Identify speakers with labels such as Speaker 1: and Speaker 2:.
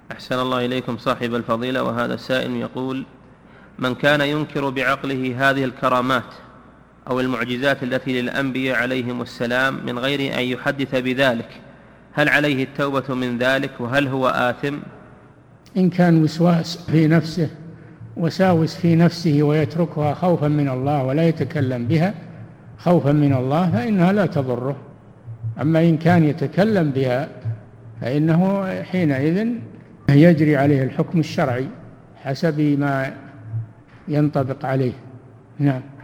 Speaker 1: أحسن الله إليكم صاحب الفضيلة. وهذا السائل يقول: من كان ينكر بعقله هذه الكرامات أو المعجزات التي للأنبياء عليهم السلام من غير أن يحدث بذلك، هل عليه التوبة من ذلك وهل هو آثم؟
Speaker 2: إن كان وساوس في نفسه ويتركها خوفا من الله ولا يتكلم بها خوفا من الله فإنها لا تضره. أما إن كان يتكلم بها فإنه حينئذ يجري عليه الحكم الشرعي حسب ما ينطبق عليه. نعم.